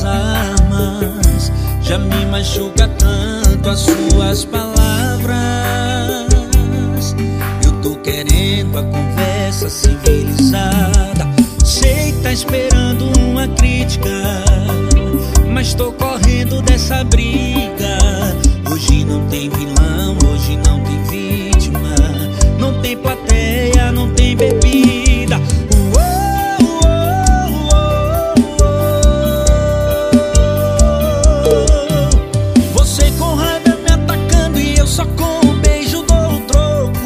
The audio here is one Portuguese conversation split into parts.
armas. Já me machuca tanto as suas palavras. Eu tô querendo a conversa civilizada. Sei que tá esperando uma crítica, mas tô correndo dessa briga. Hoje não tem vilão, hoje não tem vítima, não tem plateia, não tem bebida. Você com raiva me atacando e eu só com um beijo dou o troco.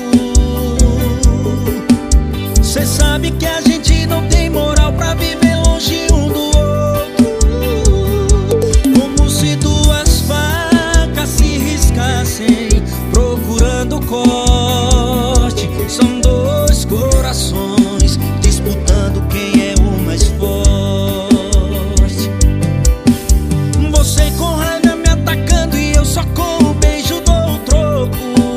Cê sabe que a gente não tem moral pra viver longe um do outro. Como se duas facas se riscassem procurando corte. São dois corações disputando quem é o mais forte. Você com raiva me atacando e eu só com um beijo dou o troco.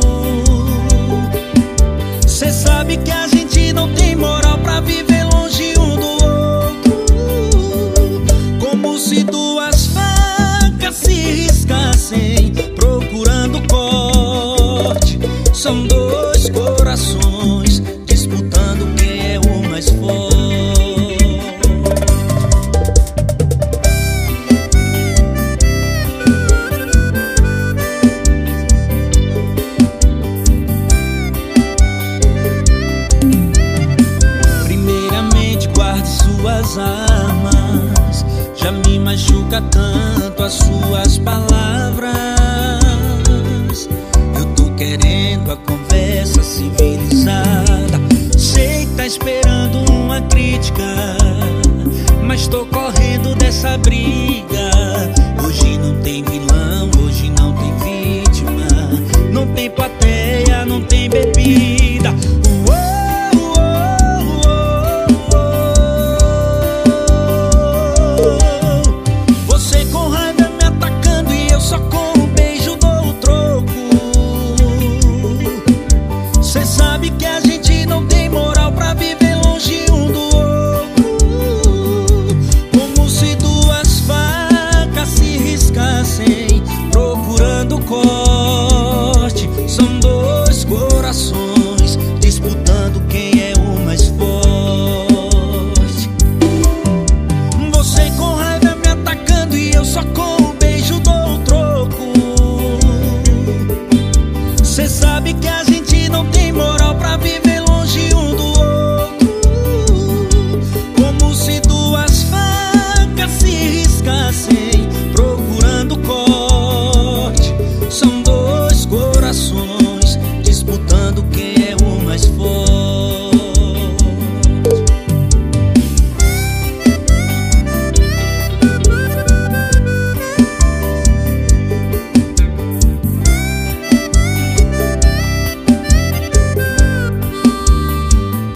Cê sabe que a gente não tem moral pra viver longe um do outro. Como se duas facas se riscassem procurando corte. São dois corações disputando quem é o mais forte. Primeiramente guarde suas armas. Já me machuca tanto as suas palavras. Eu tô querendo a conversa civilizada. Sei que tá esperando uma crítica, mas tô correndo dessa briga. Hoje não tem vilão, hoje não tem vítima, não tem plateia, não tem bebida. Você com raiva me atacando e eu só com um beijo dou o troco. Cê sabe que a gente não tem moral pra viver longe um do outro. Como se duas facas se riscassem procurando corte. São dois corações disputando quem é o mais forte. Você com raiva me atacando e eu só com um beijo dou o troco. Cê sabe que a